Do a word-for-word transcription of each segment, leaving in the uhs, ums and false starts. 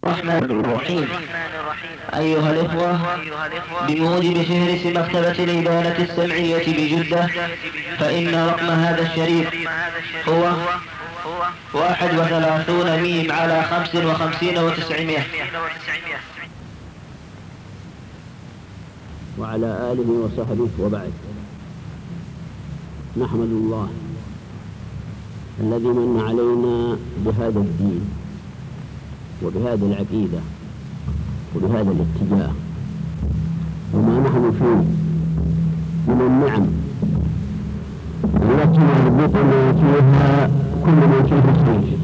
الرحمن الرحيم. أيها الإخوة، بموجب فهرس مكتبة الإبانة السمعية بجدة، فإن رقم هذا الشريف هو واحد وثلاثون ميم على خمس وخمسين وتسعمائة. وعلى آله وصحبه وبعد. نحمد الله الذي من علينا بهذا الدين وبهذه العقيدة وبهذا الاتجاه وما نحن فيه من النعم التي يربطنا فيها كل من فيه خير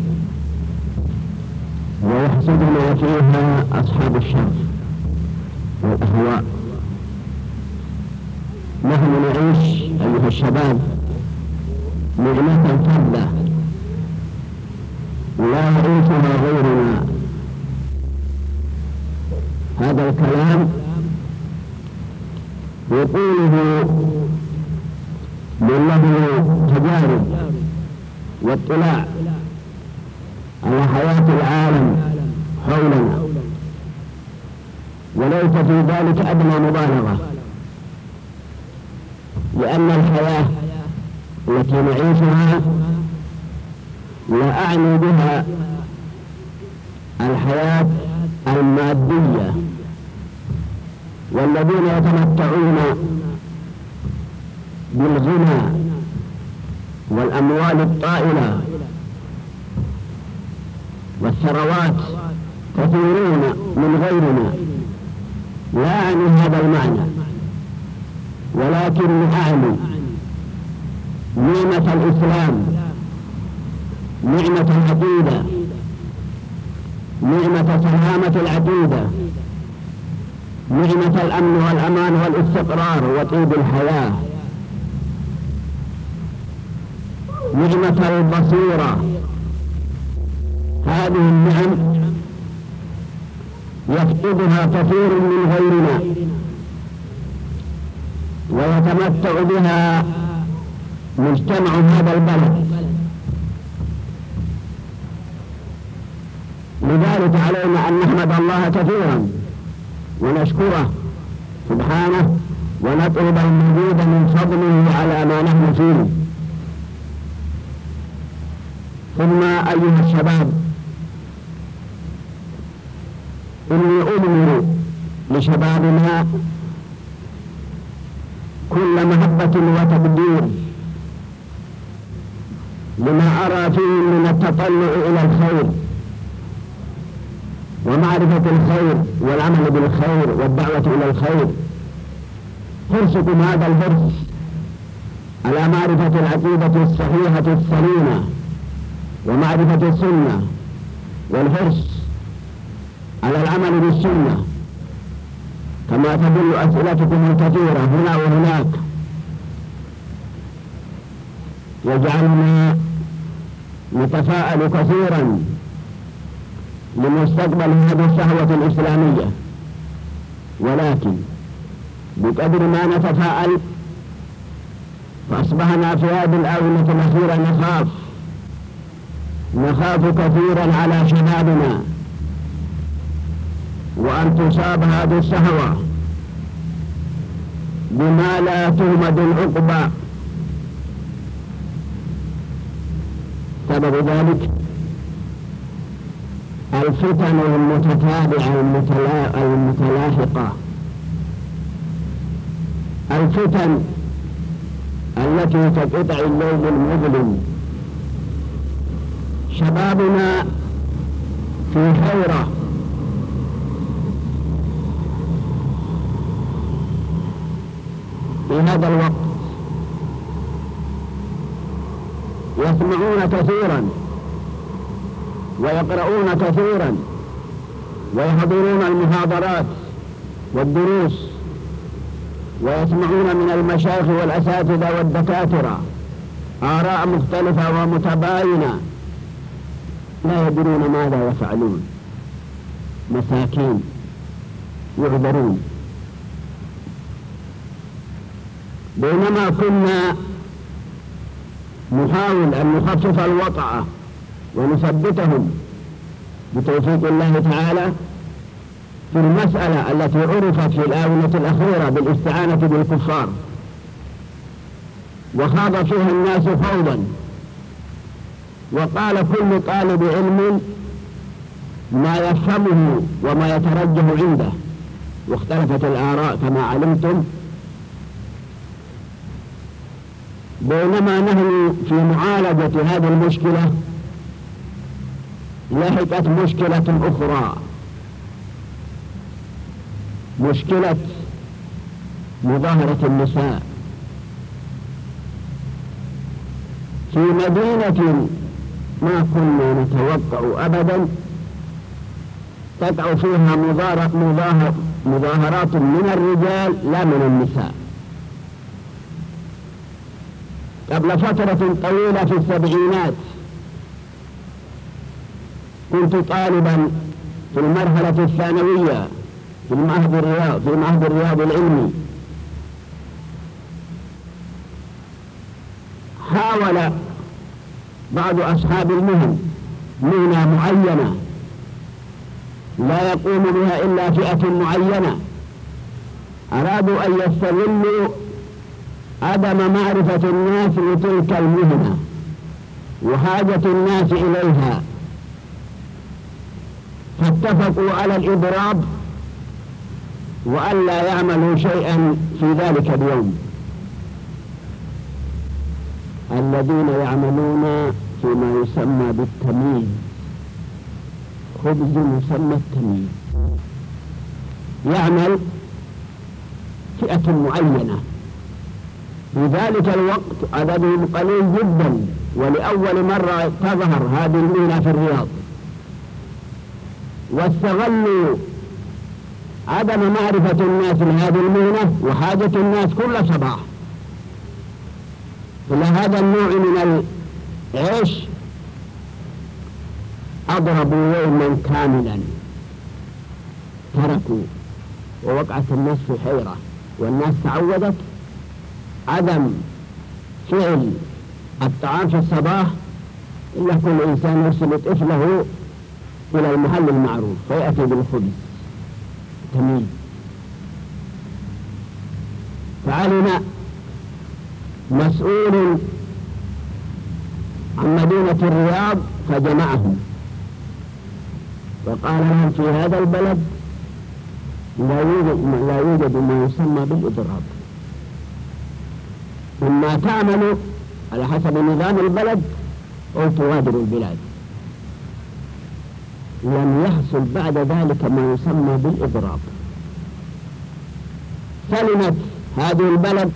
ويحسدنا فيها أصحاب الشر والأهواء. نحن نعيش أيها الشباب نعمة فضلة لا يعيشها غيرنا. هذا الكلام يقوله من له تجارب واطلاع على حياة العالم حولنا، وليس في ذلك أدنى مبالغة، لأن الحياة التي نعيشها لا أعني بها الحياة المادية والذين يتمتعون بالغنى والأموال الطائلة والثروات كثيرون من غيرنا. لا أعني هذا المعنى، ولكن أعني نعمة الإسلام، نعمة العقيدة، نعمة سلامة العقيدة، نعمة الأمن والأمان والاستقرار وطيب الحياة، نعمة البصيرة. هذه النعم يفقدها كثير من غيرنا ويتمتع بها مجتمع هذا البلد. لذلك علينا أن نحمد الله كثيرا ونشكره سبحانه ونطلب المزيد من فضله على ما نحن فيه. ثم أيها الشباب، إني أؤمن لشبابنا كل محبة وتقدير لما أرى فيه من التطلع إلى الخير ومعرفة الخير والعمل بالخير والدعوة إلى الخير. حرصكم هذا الحرص على معرفة العقيدة الصحيحة السليمة ومعرفة السنة، والحرص على العمل بالسنة، كما تدل أسئلتكم الكثيرة هنا وهناك، يجعلنا نتفاءل كثيرا لمستقبل هذه الشهوة الإسلامية. ولكن بقدر ما نتفاءل فأصبحنا في هذه الآونة الأخيرة نخاف نخاف كثيرا على شبابنا وأن تصاب هذه الشهوة بما لا تهمد العقبى. سبب ذلك الفتن المتتابعة المتلاحقة، الفتن التي كقطع الليل المظلم. شبابنا في حيرة في هذا الوقت، يسمعون كثيرا ويقرؤون كثيرا ويحضرون المحاضرات والدروس ويسمعون من المشايخ والأساتذة والدكاترة آراء مختلفة ومتباينة، لا يدرون ماذا يفعلون، مساكين يعذرون. بينما كنا نحاول أن نخفف الوطأة ونثبتهم بتوفيق الله تعالى في المسألة التي عرفت في الآونة الأخيرة بالاستعانة بالكفار، وخاض فيها الناس فوضا، وقال كل طالب علم ما يفهمه وما يترجح عنده، واختلفت الآراء كما علمتم. بينما نحن في معالجة هذه المشكلة لحقت مشكلة أخرى، مشكلة مظاهرة النساء في مدينة ما كنا نتوقع أبدا تقع فيها مظاهر مظاهرات من الرجال لا من النساء. قبل فترة طويلة في السبعينات كنت طالبا في المرحلة الثانوية في معهد الرياض في معهد الرياض العلمي. حاول بعض أصحاب المهن مهنة معينة لا يقوم بها إلا فئة معينة، أرادوا أن يستغلوا عدم معرفة الناس لتلك المهنة وحاجة الناس إليها، فاتفقوا على الإضراب وألا يعملوا شيئا في ذلك اليوم. الذين يعملون فيما يسمى بالتمييز، خبز يسمى التمييز، يعمل فئة معينة في ذلك الوقت عددهم قليل جدا، ولأول مرة تظهر هذه المهنة في الرياض، واستغلوا عدم معرفة الناس لهذه المهنة وحاجة الناس كل صباح إلى هذا النوع من العيش. أضربوا يوما كاملا، تركوا، ووقعت الناس في حيرة، والناس تعودت عدم فعل الطعام في الصباح إلا كل إنسان يرسل طفله إلى المحل المعروف فيأتي بالخبز تمييز. فعلم مسؤول عن مدينة الرياض فجمعهم وقال لهم في هذا البلد لا يوجد, لا يوجد ما يسمى بالإضراب، إما تعملوا على حسب نظام البلد أو تغادروا البلاد. لم يحصل بعد ذلك ما يسمى بالإضراب. سلمت هذه البلد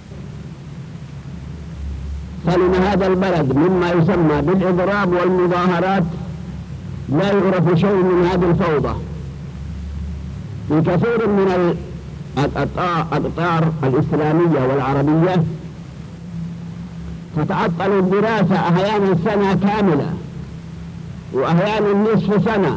سلم هذا البلد مما يسمى بالإضراب والمظاهرات، لا يعرف شيء من هذه الفوضى. في كثير من الأقطار الإسلامية والعربية تتعطل الدراسة أحيانا سنة كاملة وأحيانا نصف سنة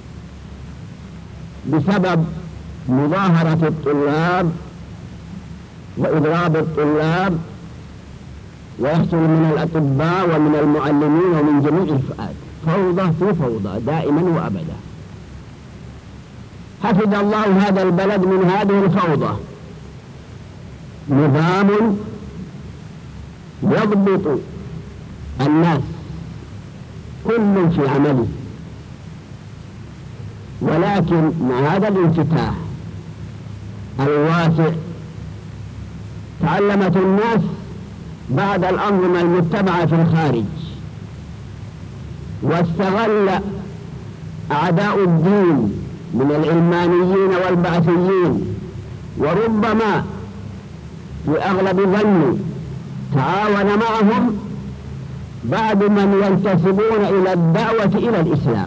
بسبب مظاهرة الطلاب وإضراب الطلاب، ويحصل من الأطباء ومن المعلمين ومن جميع الفئات فوضى في فوضى دائما وأبدا. حفظ الله هذا البلد من هذه الفوضى نظام يضبط الناس كل في عمله، ولكن مع هذا الانفتاح الواسع تعلمت الناس بعد الأنظمة المتبعة في الخارج، واستغل أعداء الدين من العلمانيين والبعثيين، وربما في أغلب ظني تعاون معهم بعض من ينتسبون إلى الدعوة إلى الإسلام،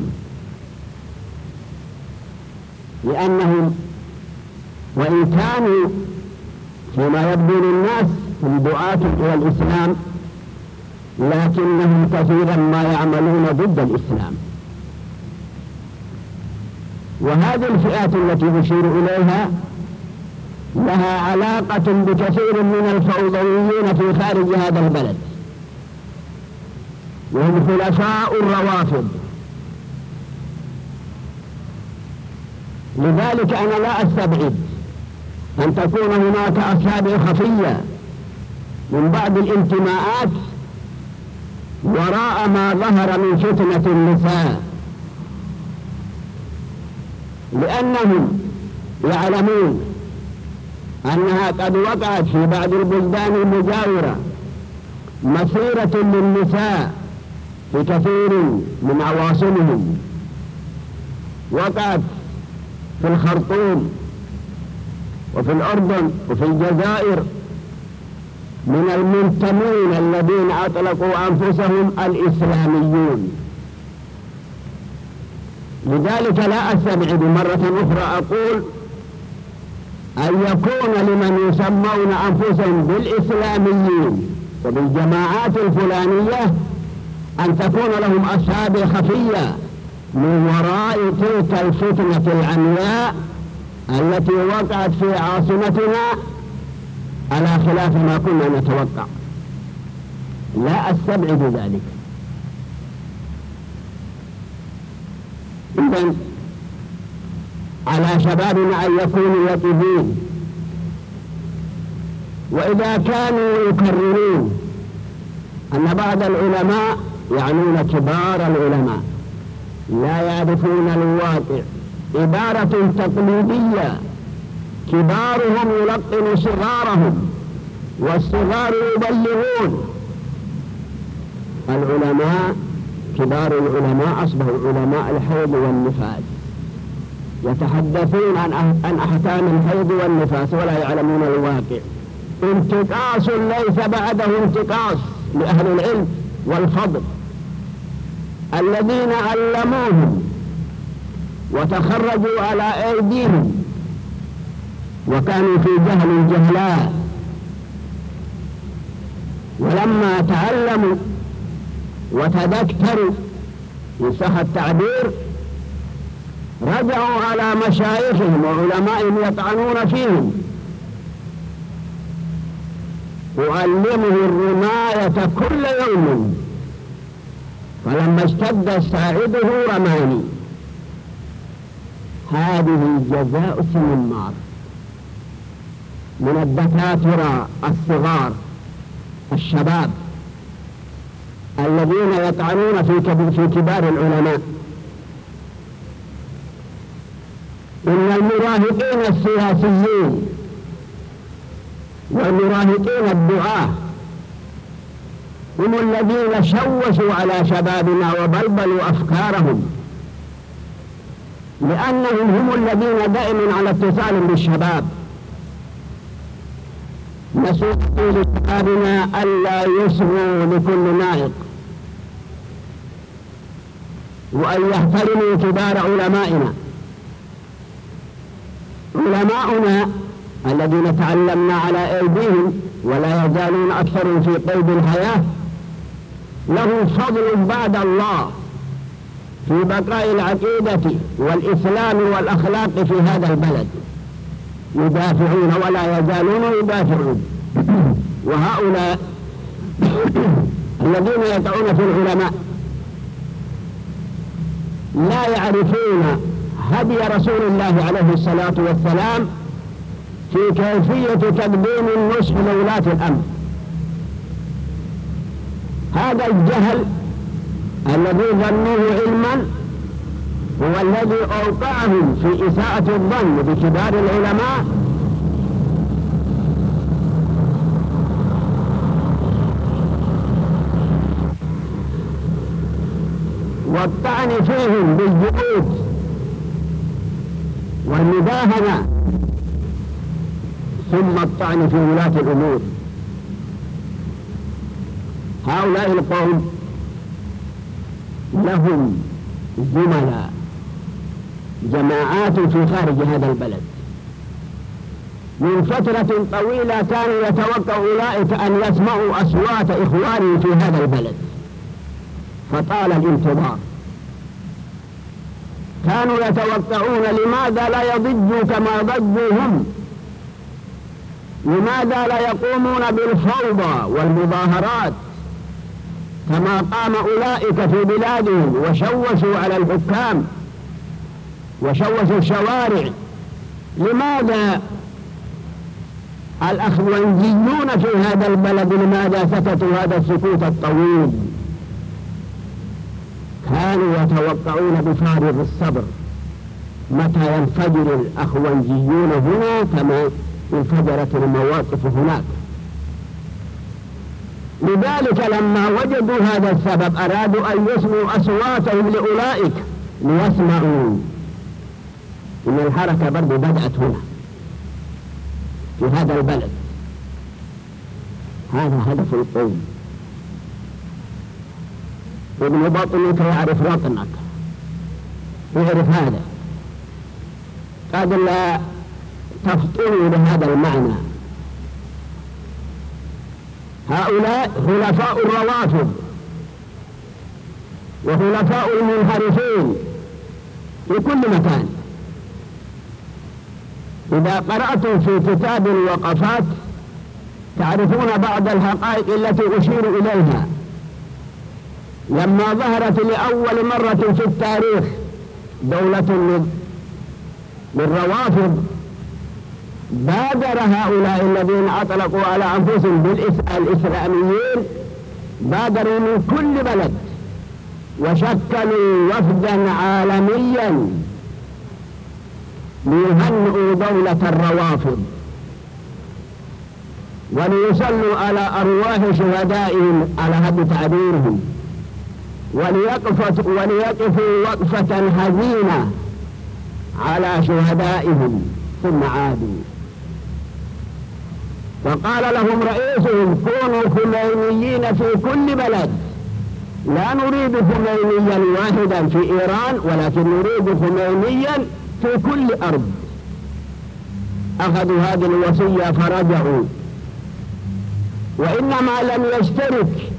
لأنهم وإن كانوا فيما يبدو للناس هم دعاة إلى الإسلام، لكنهم كثيرا ما يعملون ضد الإسلام. وهذه الفئات التي نشير إليها لها علاقة بكثير من الفوضويين في خارج هذا البلد، وهم خلفاء الروافض لذلك أنا لا أستبعد أن تكون هناك أصابع خفية من بعض الانتماءات وراء ما ظهر من فتنة النساء، لأنهم يعلمون أنها قد وقعت في بعض البلدان المجاورة مسيرة للنساء في كثير من عواصمهم، وقعت في الخرطوم وفي الأردن وفي الجزائر من المنتمين الذين أطلقوا أنفسهم الإسلاميون. لذلك لا أستبعد مرة أخرى أقول أن يكون لمن يسمون أنفسهم بالإسلاميين وبالجماعات الفلانية أن تكون لهم أصابع خفية من وراء تلك الفتنة العمياء التي وقعت في عاصمتنا على خلاف ما كنا نتوقع. لا أستبعد ذلك. إذن على شبابنا أن يكونوا يقظين، وإذا كانوا يكررون أن بعض العلماء يعنون كبار العلماء لا يعرفون الواقع، عبارة تقليدية، كبارهم يلقن صغارهم والصغار يبلغون. العلماء كبار العلماء أصبحوا علماء الحيض والنفاس، يتحدثون عن أحكام الحيض والنفاس ولا يعلمون الواقع. انتقاص ليس بعده انتقاص لأهل العلم والفضل الذين علموهم وتخرجوا على أيديهم وكانوا في جهل جهلاء، ولما تعلموا وتذكروا إن صح التعبير رجعوا على مشايخهم وعلمائهم يطعنون فيهم. أعلمه الرماية كل يوم، فلما اشتد ساعده رماني. هذه جزاء السمار من الدكاترة الصغار الشباب الذين يطعنون في كبار العلماء. إن المراهقين السياسيين والمراهقين الدعاة هم الذين شوشوا على شبابنا وبلبلوا أفكارهم، لأنهم هم الذين دائما على اتصال بالشباب. نسوء لشبابنا ألا يسموا لكل نائق، وأن يحترموا كبار علمائنا. علماؤنا الذين تعلمنا على أيديهم ولا يزالون أكثر في قيد الحياة لهم فضل بعد الله في بقاء العقيدة والإسلام والأخلاق في هذا البلد، يدافعون ولا يزالون يدافعون. وهؤلاء الذين يدعون في العلماء لا يعرفون هدي رسول الله عليه الصلاة والسلام في كيفية تقديم النصح لولاة الأمر. هذا الجهل الذي ظنوه علما هو الذي أوقعهم في إساءة الظن بكبار العلماء والطعن فيهم بالجحود والمداهنة، ثم الطعن في ولاة الأمور. هؤلاء القوم لهم زملاء جماعات في خارج هذا البلد. من فترة طويلة كانوا يتوقع أولئك أن يسمعوا أصوات إخوانهم في هذا البلد، فطال الانتظار. كانوا يتوقعون لماذا لا يضجوا كما ضجوا هم، لماذا لا يقومون بالفوضى والمظاهرات كما قام أولئك في بلادهم وشوشوا على الحكام. وشوشوا الشوارع. لماذا الأخوانجيون في هذا البلد لماذا سكتوا هذا السكوت الطويل؟ كانوا يتوقعون بفارغ الصبر متى ينفجر الأخوانجيون هنا كما انفجرت المواقف هناك. لذلك لما وجدوا هذا السبب أرادوا أن يسمعوا أصواتهم لأولئك ليسمعوا إن الحركة برضو بدأت هنا في هذا البلد. هذا هدف القوم. ابن بطنك يعرف وطنك، يعرف هذا. قد لا تفطنوا لهذا المعنى. هؤلاء خلفاء الروافض وخلفاء المنحرفين في كل مكان. إذا قرأتم في كتاب الوقفات تعرفون بعض الحقائق التي أشير إليها. لما ظهرت لأول مرة في التاريخ دولة للروافض بادر هؤلاء الذين أطلقوا على أنفسهم بالإسلاميين، بادروا من كل بلد وشكلوا وفدا عالميا ليهنئوا دولة الروافض وليصلوا على أرواح شهدائهم على هذا تعبيرهم، وليقفوا وقفة حزينة على شهدائهم ثم عادوا. فقال لهم رئيسهم كونوا خمينيين في كل بلد، لا نريد خمينيا واحدا في إيران ولكن نريد خمينيا في كل أرض. أخذوا هذه الوصية فرجعوا، وإنما لم يشترك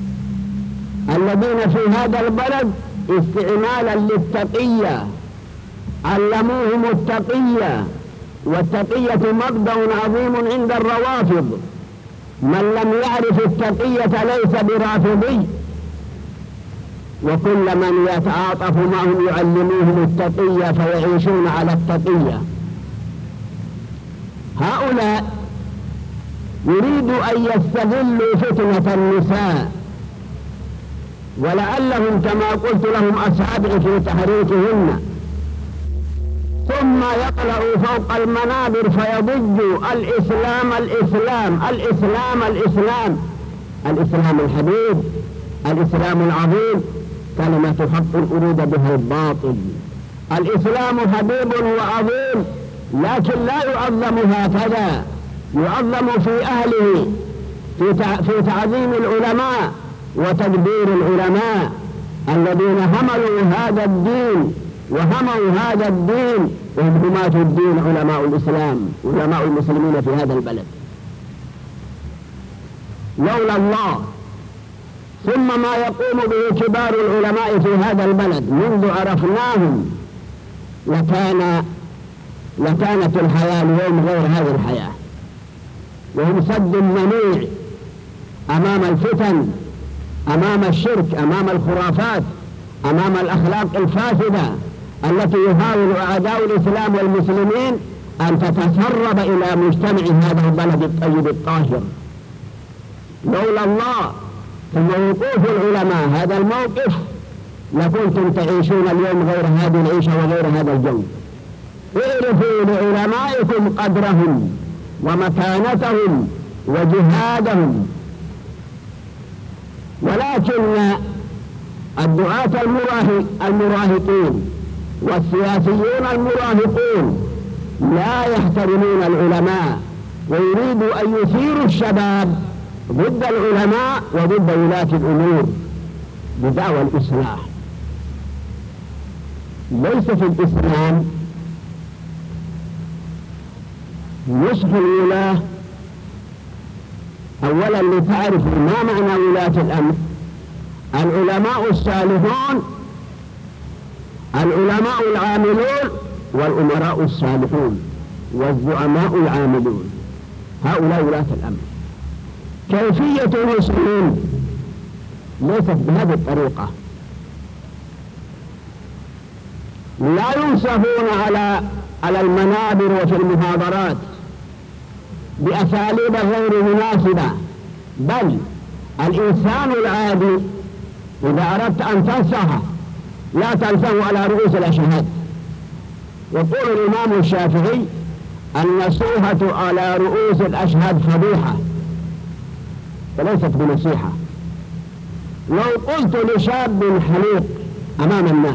الذين في هذا البلد استعمالا للتقية، علموهم التقية، والتقية مبدأ عظيم عند الروافض. من لم يعرف التقية ليس برافضي، وكل من يتعاطف معهم يعلموهم التقية فيعيشون على التقية. هؤلاء يريدوا أن يستغلوا فتنة النساء، ولعلهم كما قلت لهم أصابع في تحريكهن، ثم يطلعوا فوق المنابر فيضجوا الإسلام الإسلام الإسلام الإسلام الإسلام الحبيب، الإسلام العظيم، كلمة حق أريد بها الباطل. الإسلام حبيب وعظيم لكن لا يعظم هكذا، يعظم في أهله، في تعظيم العلماء وتدبير العلماء الذين حملوا هذا الدين وهموا هذا الدين، وهم حماة الدين علماء الإسلام، علماء المسلمين في هذا البلد. لولا الله ثم ما يقوم به كبار العلماء في هذا البلد منذ عرفناهم لكان لكانت الحياة اليوم غير هذه الحياة، وهم سد منيع أمام الفتن، أمام الشرك، أمام الخرافات، أمام الأخلاق الفاسدة التي يحاول أعداء الإسلام والمسلمين أن تتسرب إلى مجتمع هذا البلد الطيب الطاهر. لولا الله ثم وقوف العلماء هذا الموقف لكنتم تعيشون اليوم غير هذه العيشة وغير هذا الجو. اعرفوا لعلمائكم قدرهم ومكانتهم وجهادهم. ولكن الدعاة المراهقين والسياسيون المراهقون لا يحترمون العلماء، ويريدوا أن يثيروا الشباب ضد العلماء وضد ولاة الأمور بدعوى الإصلاح. ليس في الإسلام نصح الولاة. أولا لتعرف ما معنى ولاة الأمر. العلماء الصالحون، العلماء العاملون، والأمراء الصالحون، والزعماء العاملون، هؤلاء ولاة الأمر. كيفية نصحهم ليست بهذه الطريقة، لا ينصفون على على المنابر وفي المحاضرات بأساليب غير مناسبة، بل الإنسان العادي إذا أردت أن تنصحه لا تنصحه على رؤوس الأشهاد. يقول الإمام الشافعي: النصيحة على رؤوس الأشهاد فضيحة وليست بنصيحة. لو قلت لشاب حليق أمام الناس: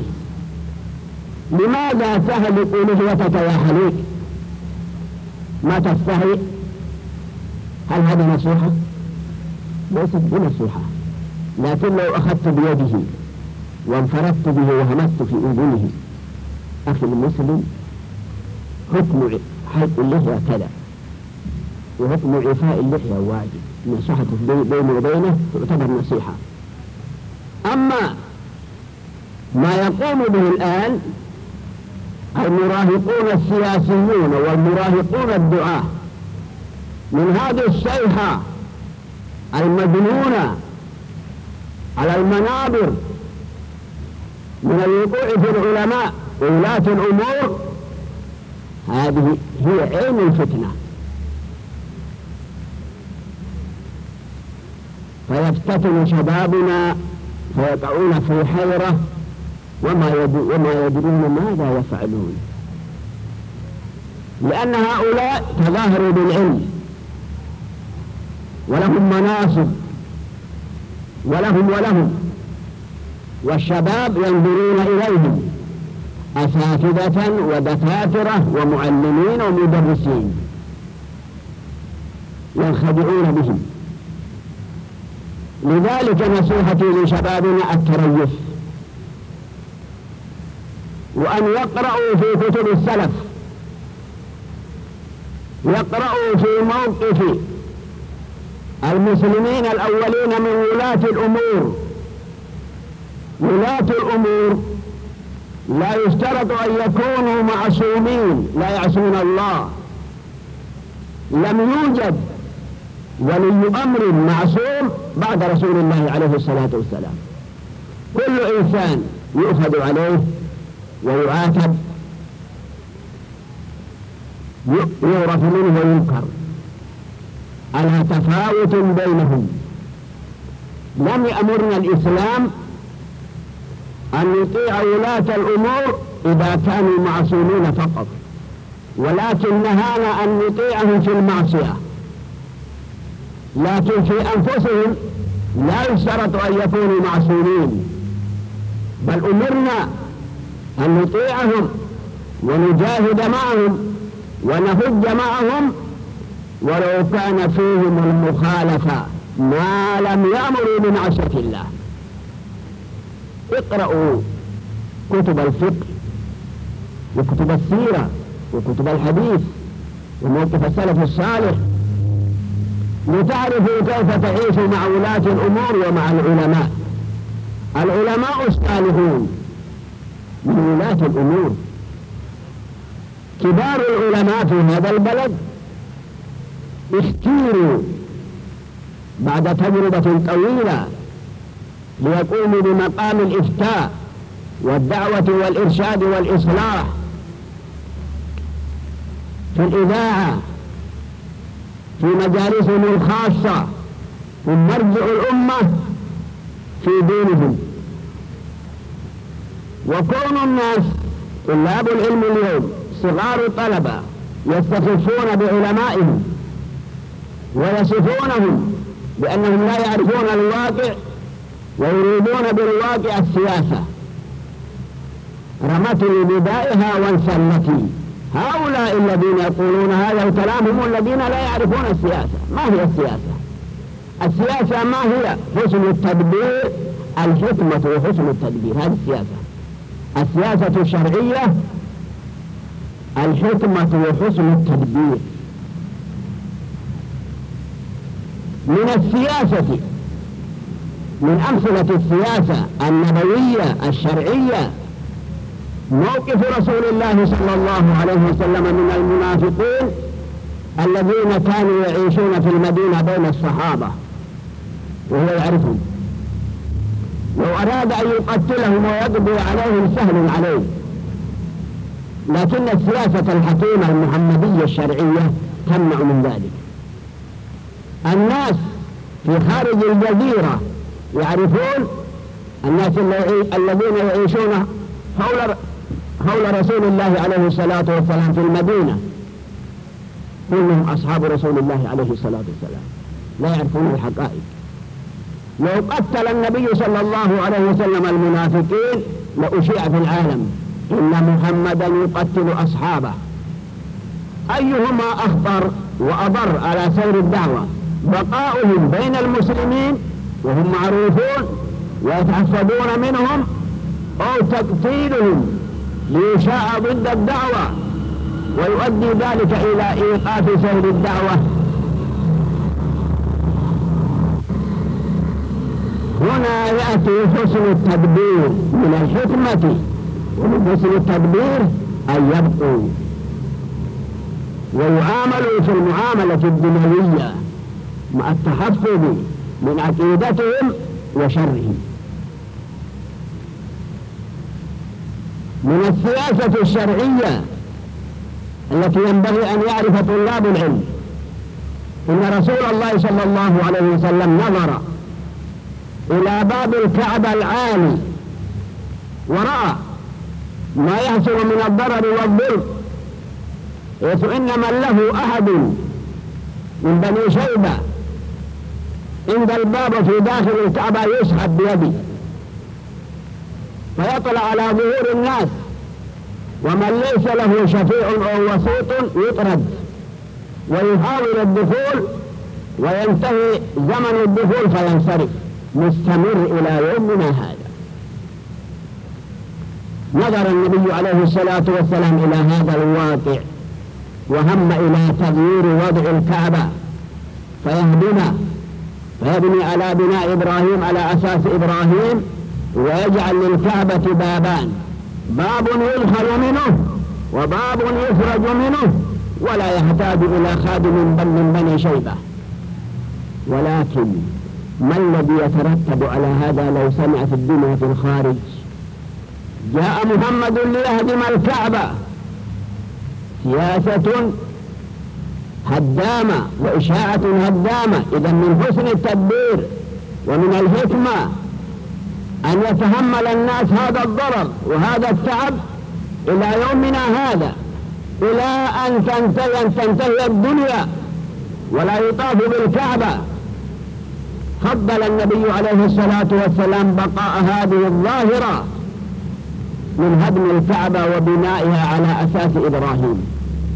لماذا تهلك لحيتك يا حليق؟ ما تستحي؟ هل هذا نصيحة؟ ليست بنصيحة. لكن لو أخذت بيده وانفردت به وهمست في أذنه: أخي المسلم، حكم حلق اللحية كذا، وحكم عفاء اللحية واجب، نصيحة بينه وبينه تعتبر نصيحة. أما ما يقوم به الآن المراهقون السياسيون والمراهقون الدعاة من هذه الصيحة المجنونة على المنابر من الوقوع في العلماء وولاة الأمور، هذه هي عين الفتنة. فيفتتن شبابنا فيقعون في حيرة وما وما يدرون ماذا يفعلون، لأن هؤلاء تظاهروا بالعلم ولهم مناصب ولهم ولهم والشباب ينظرون إليهم أساتذة ودكاترة ومعلمين ومدرسين ينخدعون بهم. لذلك نصيحتي لشبابنا التريث، وأن يقرأوا في كتب السلف، يقرأوا في موقف المسلمين الأولين من ولاة الأمور. ولاة الأمور لا يشترط أن يكونوا معصومين لا يعصون الله. لم يوجد ولي أمر معصوم بعد رسول الله عليه الصلاة والسلام. كل إنسان يؤخذ عليه ويعاتب، يعرف منه وينكر على تفاوت بينهم. لم يأمرنا الإسلام أن نطيع ولاة الأمور إذا كانوا معصومين فقط، ولكن نهانا أن نطيعهم في المعصية. لكن في أنفسهم لا يشترط أن يكونوا معصومين، بل أمرنا أن نطيعهم ونجاهد معهم ونهج معهم ولو كان فيهم المخالفة ما لم يأمروا بمعصية الله. اقرأوا كتب الفقه وكتب السيرة وكتب الحديث وموقف السلف الصالح لتعرفوا كيف تعيشوا مع ولاة الأمور ومع العلماء. العلماء الصالحون من ولاة الأمور. كبار العلماء في هذا البلد اختيروا بعد تجربة طويلة ليقوموا بمقام الإفتاء والدعوة والإرشاد والإصلاح في الإذاعة في مجالسهم الخاصة. هم مرجع الأمة في دينهم. وكون الناس طلاب العلم اليوم صغار الطلبة يستخفون بعلمائهم ويصفونهم بأنهم لا يعرفون الواقع ويريدون بالواقع السياسة، رمتني بدائها وانسلتي. هؤلاء الذين يقولون هذا الكلام هم الذين لا يعرفون السياسة. ما هي السياسة؟ السياسة ما هي؟ حسن التدبير، الحكمة وحسن التدبير، هذه السياسة. السياسة الشرعية الحكمة وحسن التدبير. من السياسة، من أمثلة السياسة النبوية الشرعية موقف رسول الله صلى الله عليه وسلم من المنافقين الذين كانوا يعيشون في المدينة بين الصحابة وهو يعرفهم. لو أراد أن يقتلهم ويقضي عليهم سهل عليه، لكن السياسة الحكيمة المحمدية الشرعية تمنع من ذلك. الناس في خارج الجزيرة يعرفون، الناس الذين يعيشون حول حول رسول الله عليه الصلاة والسلام في المدينة كلهم أصحاب رسول الله عليه الصلاة والسلام، لا يعرفون الحقائق. لو قتل النبي صلى الله عليه وسلم المنافقين لأشيع في العالم إن محمدا يقتل أصحابه. أيهما أخطر وأضر على سير الدعوة؟ بقاؤهم بين المسلمين وهم معروفون ويتحفظون منهم، أو تقتيلهم ليشاع ضد الدعوة ويؤدي ذلك إلى إيقاف سير الدعوة؟ هنا يأتي حسن التدبير من الحكمة، ومن حسن التدبير أن يبقوا ويعاملوا في المعاملة الدنيوية مع التحفظ من عقيدتهم وشرهم. من السياسة الشرعية التي ينبغي أن يعرف طلاب العلم إن رسول الله صلى الله عليه وسلم نظر إلى باب الكعبة العالي ورأى ما يحصل من الضرر والظلم، حيث إن من له أحد من بني شيبة عند الباب في داخل الكعبة يسحب بيده فيطلع على ظهور الناس، ومن ليس له شفيع أو وسيط يطرد ويحاول الدخول وينتهي زمن الدخول فينصرف، مستمر إلى يومنا هذا. نظر النبي عليه الصلاة والسلام إلى هذا الواقع وهم إلى تغيير وضع الكعبة فيهدم فيبني على بناء إبراهيم على أساس إبراهيم، ويجعل للكعبة بابان، باب يدخل منه وباب يخرج منه، ولا يحتاج إلى خادم من بني شيبة. ولكن ما الذي يترتب على هذا لو سمع في الدنيا في الخارج؟ جاء محمد ليهدم الكعبة، سياسة هدامة وإشاعة هدامة. إذا من حسن التدبير ومن الحكمة أن يتحمل الناس هذا الضرر وهذا التعب إلى يومنا هذا، إلى أن تنتهي, أن تنتهي الدنيا ولا يطاف بالكعبة. فضل النبي عليه الصلاة والسلام بقاء هذه الظاهرة من هدم الكعبة وبنائها على أساس إبراهيم.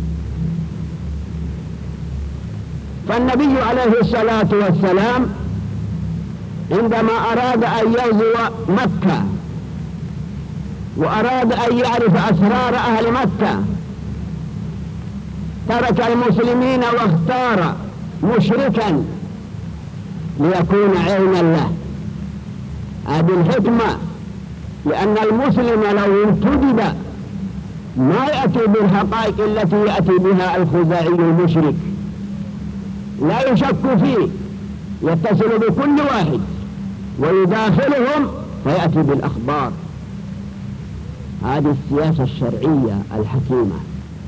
فالنبي عليه الصلاة والسلام عندما أراد أن يغزو مكة وأراد أن يعرف أسرار أهل مكة ترك المسلمين واختار مشركا ليكون عينا له. هذه الحكمة، لأن المسلم لو انتدب ما يأتي بالحقائق التي يأتي بها الخزاعي المشرك، لا يشك فيه، يتصل بكل واحد ويداخلهم فيأتي بالأخبار. هذه السياسة الشرعية الحكيمة.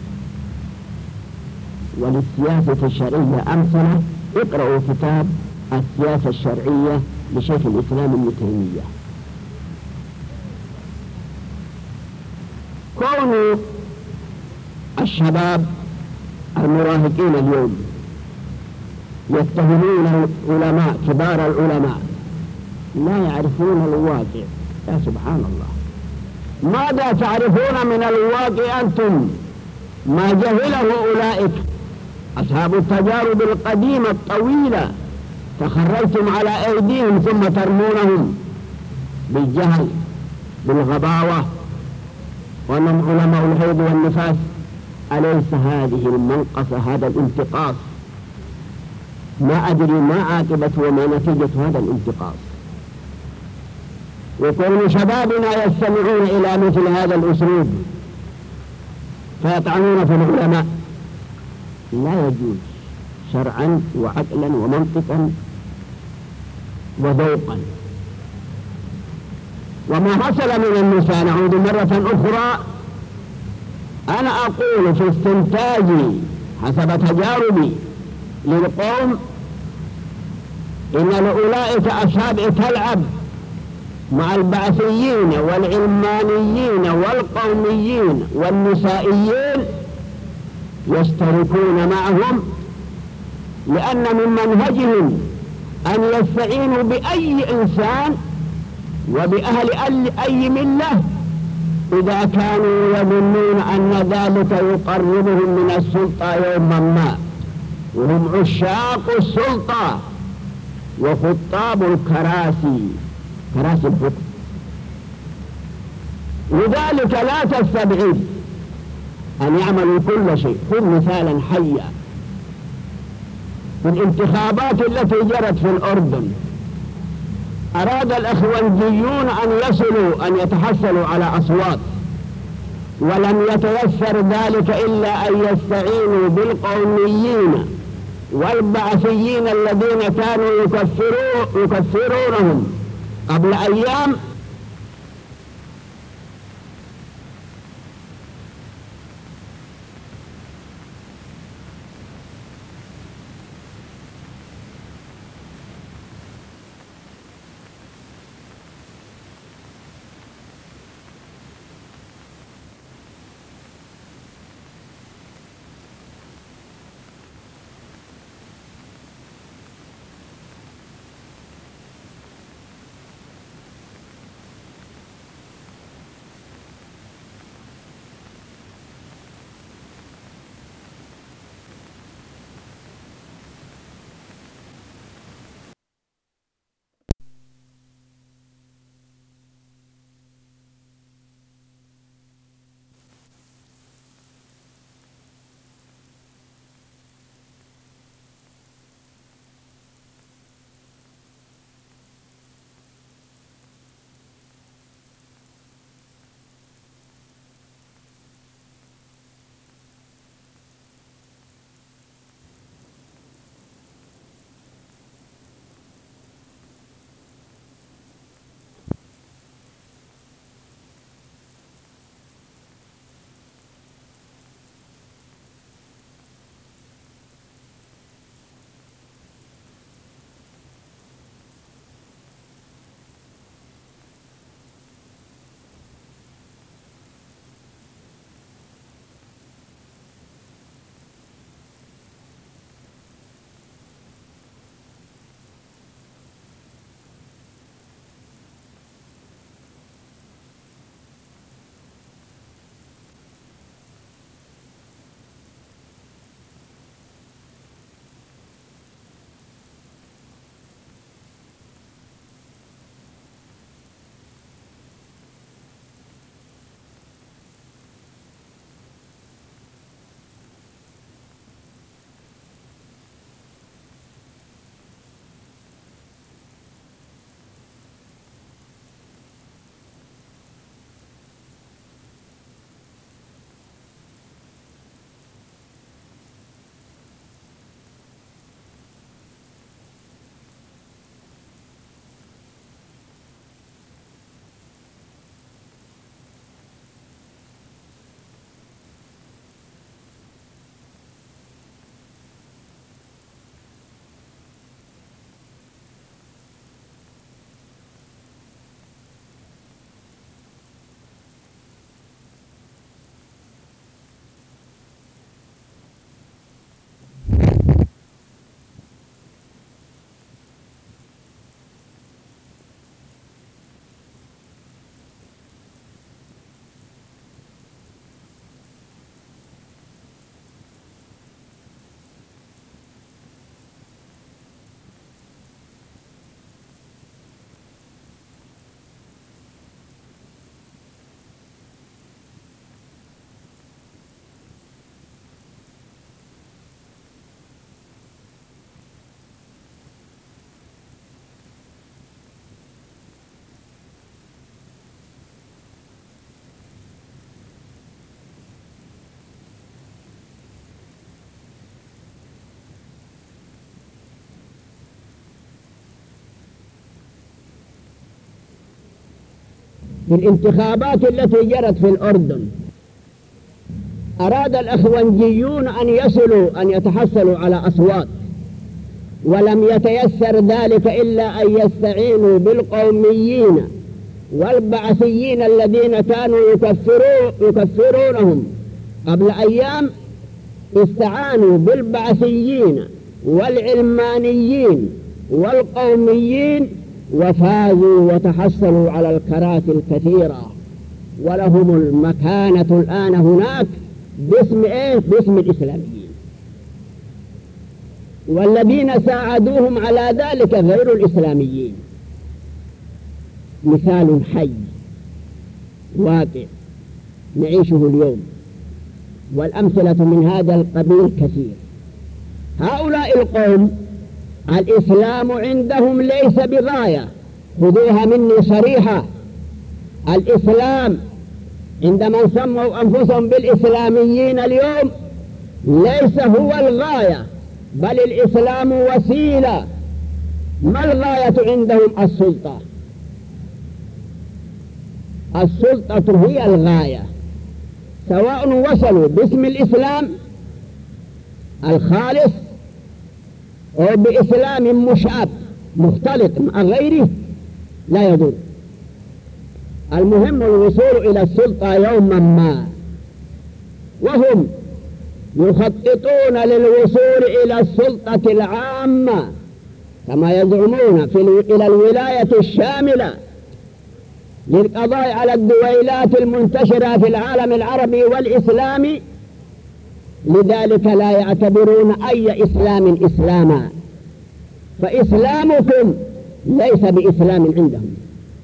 وللسياسة الشرعية أمثلة، اقرأوا كتاب السياسة الشرعية لشيخ الإسلام ابن تيمية. كون الشباب المراهقين اليوم يتهمون العلماء كبار العلماء لا يعرفون الواقع، يا سبحان الله. ماذا تعرفون من الواقع أنتم؟ ما جهله أولئك أصحاب التجارب القديمة الطويلة، تخرجتم على أيديهم ثم ترمونهم بالجهل بالغباوة وأنهم علماء الحيض والنفاس. أليس هذه المنقصة، هذا الانتقاص؟ ما أدري ما عاقبة وما نتيجة هذا الانتقاص. وكون شبابنا يستمعون إلى مثل هذا الأسلوب فيطعنون في العلماء لا يجوز شرعا وعقلا ومنطقا وذوقا. وما حصل من النساء، نعود مرة أخرى، أنا أقول في استنتاجي حسب تجاربي للقوم إن أولئك أصحاب تلعب مع البعثيين والعلمانيين والقوميين والنسائيين يشتركون معهم، لأن من منهجهم أن يستعينوا بأي إنسان وبأهل أي ملة إذا كانوا يظنون أن ذلك يقربهم من السلطة يوما ما، وهم عشاق السلطة وخطاب الكراسي، كراسي الحكم. لذلك لا تستبعد أن يعملوا كل شيء. خذ مثالا حيا في الانتخابات التي جرت في الأردن، أراد الإخوانجيون أن يصلوا أن يتحصلوا على أصوات، ولم يتيسر ذلك إلا أن يستعينوا بالقوميين والبعثيين الذين كانوا يكفرون يكفرونهم قبل أيام. في الانتخابات التي جرت في الأردن أراد الأخوانجيون أن يصلوا أن يتحصلوا على أصوات، ولم يتيسر ذلك إلا أن يستعينوا بالقوميين والبعثيين الذين كانوا يكفرون يكفرونهم قبل أيام. استعانوا بالبعثيين والعلمانيين والقوميين وفازوا وتحصلوا على الكراسي الكثيرة، ولهم المكانة الآن هناك باسم إيه؟ باسم الإسلاميين. والذين ساعدوهم على ذلك غير الإسلاميين. مثال حي واقع نعيشه اليوم، والأمثلة من هذا القبيل كثير. هؤلاء القوم الإسلام عندهم ليس بغاية، خذوها مني صريحة. الإسلام عندما سموا أنفسهم بالإسلاميين اليوم ليس هو الغاية، بل الإسلام وسيلة. ما الغاية عندهم؟ السلطة. السلطة هي الغاية، سواء وصلوا باسم الإسلام الخالص أو بإسلام مشعب مختلط مع غيره لا يضر. المهم الوصول إلى السلطة يوما ما، وهم يخططون للوصول إلى السلطة العامة كما يزعمون في إلى الولاية الشاملة للقضاء على الدويلات المنتشرة في العالم العربي والإسلامي. لذلك لا يعتبرون أي إسلام إسلاما، فإسلامكم ليس بإسلام عندهم.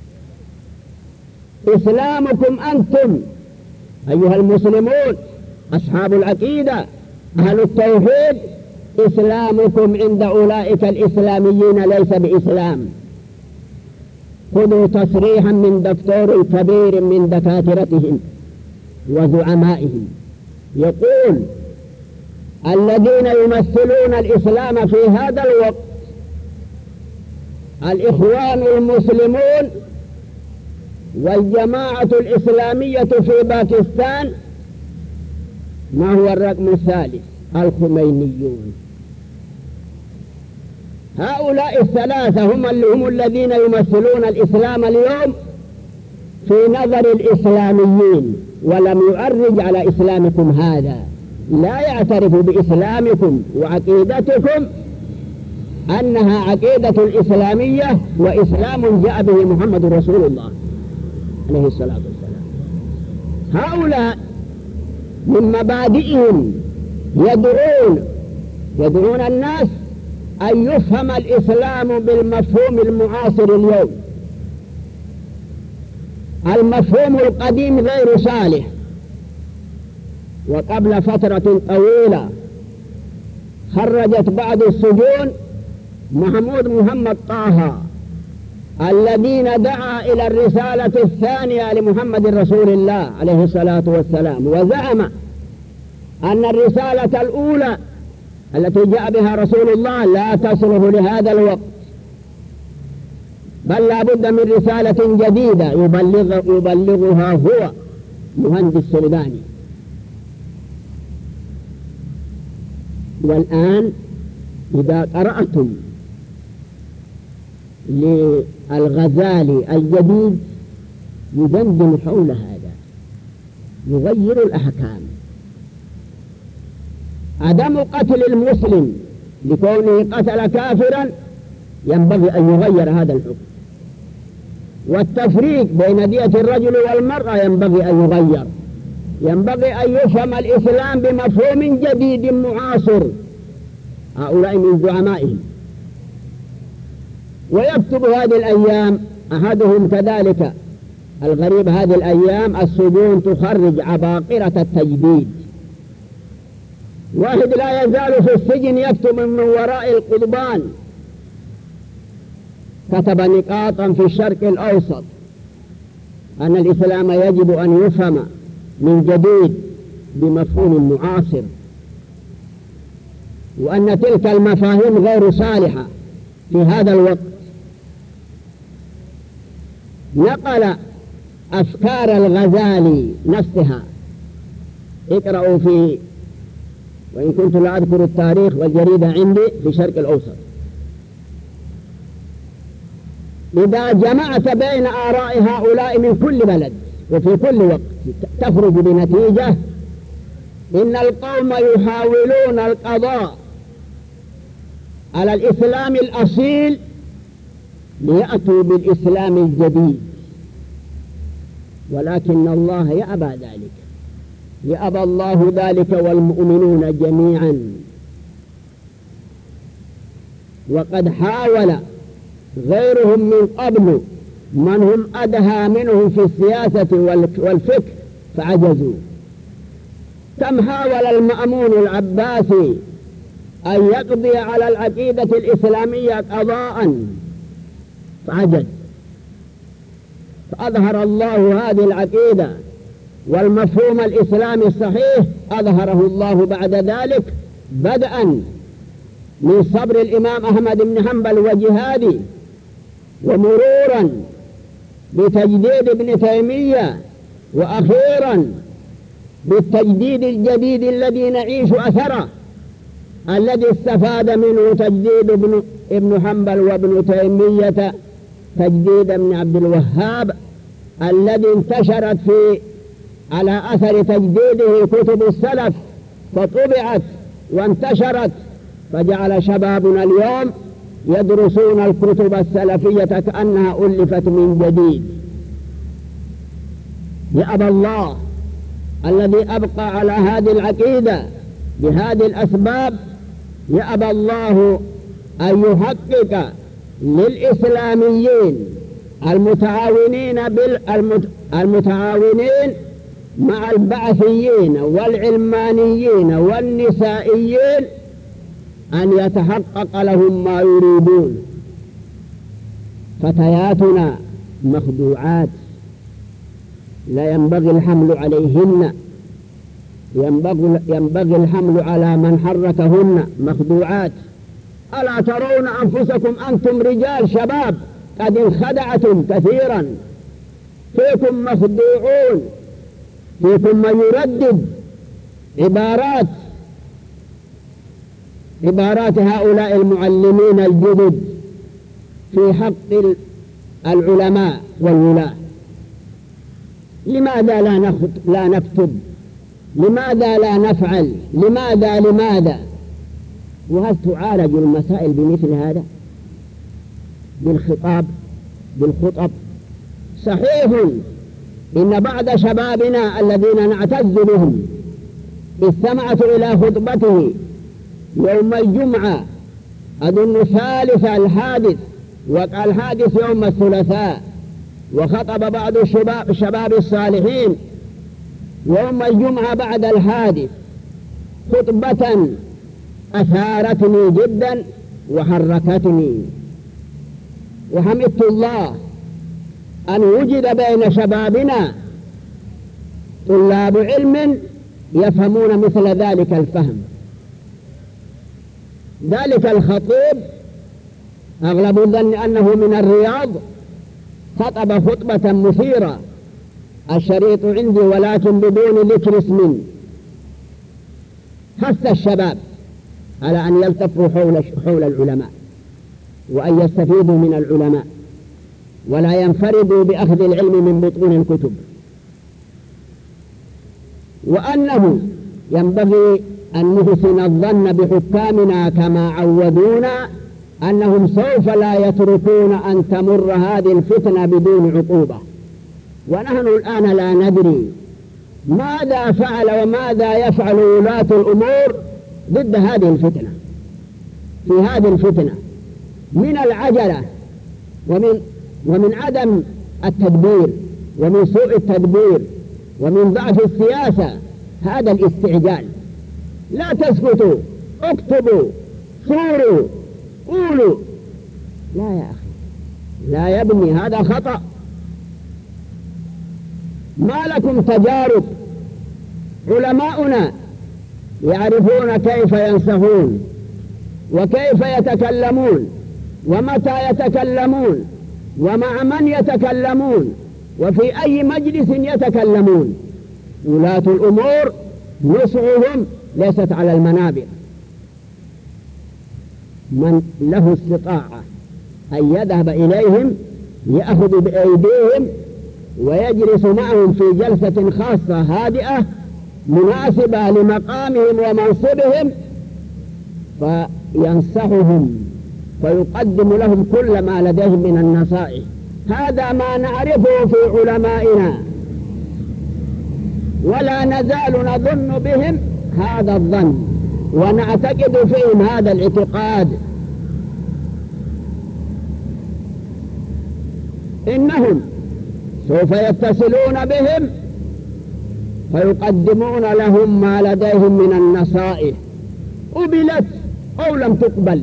إسلامكم أنتم أيها المسلمون أصحاب العقيدة أهل التوحيد، إسلامكم عند أولئك الإسلاميين ليس بإسلام. خذوا تصريحا من دكتور كبير من دكاترتهم وزعمائهم يقول: الذين يمثلون الإسلام في هذا الوقت الإخوان المسلمون والجماعة الإسلامية في باكستان. ما هو الرقم الثالث؟ الخمينيون. هؤلاء الثلاثة هم اللي هم الذين يمثلون الإسلام اليوم في نظر الإسلاميين، ولم يعرج على إسلامكم هذا، لا يعترف بإسلامكم وعقيدتكم أنها عقيدة الإسلامية وإسلام جاء به محمد رسول الله عليه الصلاة والسلام. هؤلاء من مبادئهم يدعون يدعون الناس أن يفهم الإسلام بالمفهوم المعاصر اليوم. المفهوم القديم غير صالح. وقبل فترة طويلة خرجت بعض السجون محمود محمد طه الذين دعا إلى الرسالة الثانية لمحمد رسول الله عليه الصلاة والسلام، وزعم أن الرسالة الأولى التي جاء بها رسول الله لا تصلح لهذا الوقت، بل لا بد من رسالة جديدة يبلغ يبلغها هو مهندس سوداني. والآن إذا قرأتم للغزالي الجديد يدندن حول هذا، يغير الأحكام. عدم قتل المسلم لكونه قتل كافرا ينبغي أن يغير هذا الحكم، والتفريق بين دية الرجل والمرأة ينبغي أن يغير. ينبغي أن يفهم الإسلام بمفهوم جديد معاصر. هؤلاء من زعمائهم. ويكتب هذه الأيام أحدهم كذلك. الغريب هذه الأيام السجون تخرج عباقرة التجديد. واحد لا يزال في السجن يكتب من وراء القضبان، كتب نقاطا في الشرق الأوسط أن الإسلام يجب أن يفهم من جديد بمفهوم معاصر، وأن تلك المفاهيم غير صالحة في هذا الوقت. نقل أفكار الغزالي نفسها اقرأوا في، وإن كنت لا أذكر التاريخ والجريدة عندي في الشرق الأوسط. إذا جمعت بين آراء هؤلاء من كل بلد وفي كل وقت تخرج بنتيجة إن القوم يحاولون القضاء على الإسلام الأصيل ليأتوا بالإسلام الجديد، ولكن الله يأبى ذلك، يأبى الله ذلك والمؤمنون جميعا. وقد حاول غيرهم من قبل من هم أدهى منهم في السياسة والفكر فعجزوا. كم حاول المأمون العباسي أن يقضي على العقيدة الإسلامية قضاء فعجز، فأظهر الله هذه العقيدة والمفهوم الإسلامي الصحيح أظهره الله بعد ذلك، بدءا من صبر الإمام أحمد بن حنبل وجهاده، ومرورا بتجديد ابن تيمية، وأخيرا بالتجديد الجديد الذي نعيش أثره، الذي استفاد منه تجديد ابن, ابن حنبل وابن تيمية تجديد ابن عبد الوهاب، الذي انتشرت في على أثر تجديده كتب السلف فطبعت وانتشرت، فجعل شبابنا اليوم يدرسون الكتب السلفية كأنها ألفت من جديد. يأبى الله الذي أبقى على هذه العقيدة بهذه الأسباب، يأبى الله أن يحقق للإسلاميين المتعاونين بالمتعاونين مع البعثيين والعلمانيين والنسائيين أن يتحقق لهم ما يريدون. فتياتنا مخدوعات لا ينبغي الحمل عليهن، ينبغي, ينبغي الحمل على من حركهن، مخدوعات. ألا ترون أنفسكم أنتم رجال شباب قد انخدعتم كثيرا، فيكم مخدوعون، فيكم من يردد عبارات عبارات هؤلاء المعلمين الجدد في حق العلماء والولاة. لماذا لا لا نكتب؟ لماذا لا نفعل؟ لماذا لماذا؟ وهل تعالج المسائل بمثل هذا؟ بالخطاب، بالخطب؟ صحيح إن بعض شبابنا الذين نعتز بهم استمعت إلى خطبته يوم الجمعة أظن ثالث الحادث، وقع الحادث يوم الثلاثاء، وخطب بعض الشباب, الشباب الصالحين يوم الجمعة بعد الحادث خطبة أثارتني جدا وحركتني، وحمدت الله أن وجد بين شبابنا طلاب علم يفهمون مثل ذلك الفهم. ذلك الخطيب أغلب الظن أنه من الرياض، خطب خطبة مثيرة، الشريط عندي ولكن بدون ذكر اسم، حث الشباب على أن يلتفوا حول, حول العلماء وأن يستفيدوا من العلماء ولا ينفردوا بأخذ العلم من بطون الكتب، وأنه ينبغي أن نحسن الظن بحكامنا كما عودونا أنهم سوف لا يتركون أن تمر هذه الفتنة بدون عقوبة. ونحن الآن لا ندري ماذا فعل وماذا يفعل ولاة الأمور ضد هذه الفتنة، في هذه الفتنة من العجلة ومن, ومن عدم التدبير ومن سوء التدبير ومن ضعف السياسة هذا الاستعجال. لا تسكتوا، اكتبوا، صوروا، قولوا. لا يا أخي، لا يا ابني، هذا خطأ. ما لكم تجارب؟ علماؤنا يعرفون كيف ينصحون وكيف يتكلمون ومتى يتكلمون ومع من يتكلمون وفي أي مجلس يتكلمون. ولاة الأمور نصعهم ليست على المنابر. من له استطاعة أن يذهب إليهم يأخذ بأيديهم ويجلس معهم في جلسة خاصة هادئة مناسبة لمقامهم ومنصبهم، فينصحهم فيقدم لهم كل ما لديهم من النصائح. هذا ما نعرفه في علمائنا، ولا نزال نظن بهم هذا الظن ونعتقد فيهم هذا الاعتقاد. إنهم سوف يتصلون بهم فيقدمون لهم ما لديهم من النصائح، قبلت أو لم تقبل،